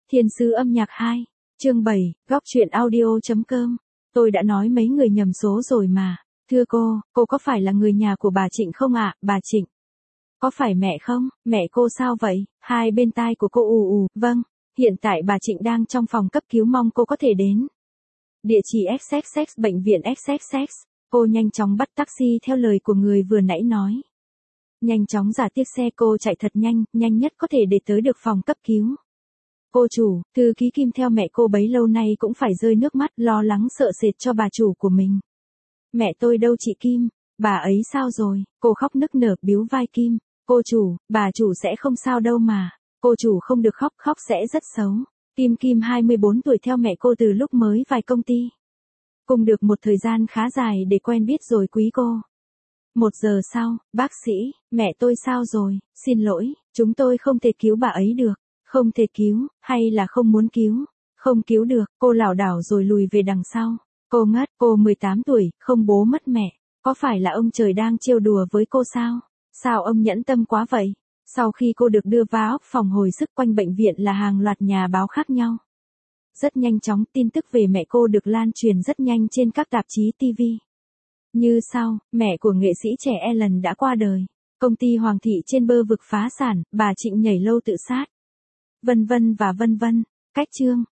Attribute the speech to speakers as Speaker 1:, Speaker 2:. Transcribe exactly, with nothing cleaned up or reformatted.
Speaker 1: Thiên sứ âm nhạc hai, chương bảy, góc truyện audio chấm com. Tôi đã nói mấy người nhầm số rồi mà. Thưa cô, cô có phải là người nhà của bà Trịnh không ạ, bà Trịnh? Có phải mẹ không? Mẹ cô sao vậy? Hai bên tai của cô ù ù, vâng. Hiện tại bà Trịnh đang trong phòng cấp cứu, mong cô có thể đến. Địa chỉ ích ích ích bệnh viện ích ích ích. Cô nhanh chóng bắt taxi theo lời của người vừa nãy nói. Nhanh chóng giả tiếc xe cô chạy thật nhanh, nhanh nhất có thể để tới được phòng cấp cứu. Cô chủ, thư ký Kim theo mẹ cô bấy lâu nay cũng phải rơi nước mắt, lo lắng sợ sệt cho bà chủ của mình. Mẹ tôi đâu chị Kim, bà ấy sao rồi? Cô khóc nức nở biếu vai Kim. Cô chủ, bà chủ sẽ không sao đâu mà. Cô chủ không được khóc, khóc sẽ rất xấu. Kim Kim hai mươi bốn tuổi theo mẹ cô từ lúc mới vào công ty. Cùng được một thời gian khá dài để quen biết rồi quý cô. Một giờ sau, bác sĩ, mẹ tôi sao rồi? Xin lỗi, chúng tôi không thể cứu bà ấy được. Không thể cứu, hay là không muốn cứu? Không cứu được, cô lảo đảo rồi lùi về đằng sau. Cô ngất, cô mười tám tuổi, không bố mất mẹ. Có phải là ông trời đang trêu đùa với cô sao? Sao ông nhẫn tâm quá vậy? Sau khi cô được đưa vào phòng hồi sức, quanh bệnh viện là hàng loạt nhà báo khác nhau. Rất nhanh chóng, tin tức về mẹ cô được lan truyền rất nhanh trên các tạp chí ti vi. Như sau, mẹ của nghệ sĩ trẻ Ellen đã qua đời. Công ty Hoàng thị trên bờ vực phá sản, bà Trịnh nhảy lầu tự sát. Vân vân và vân vân. Cách chương,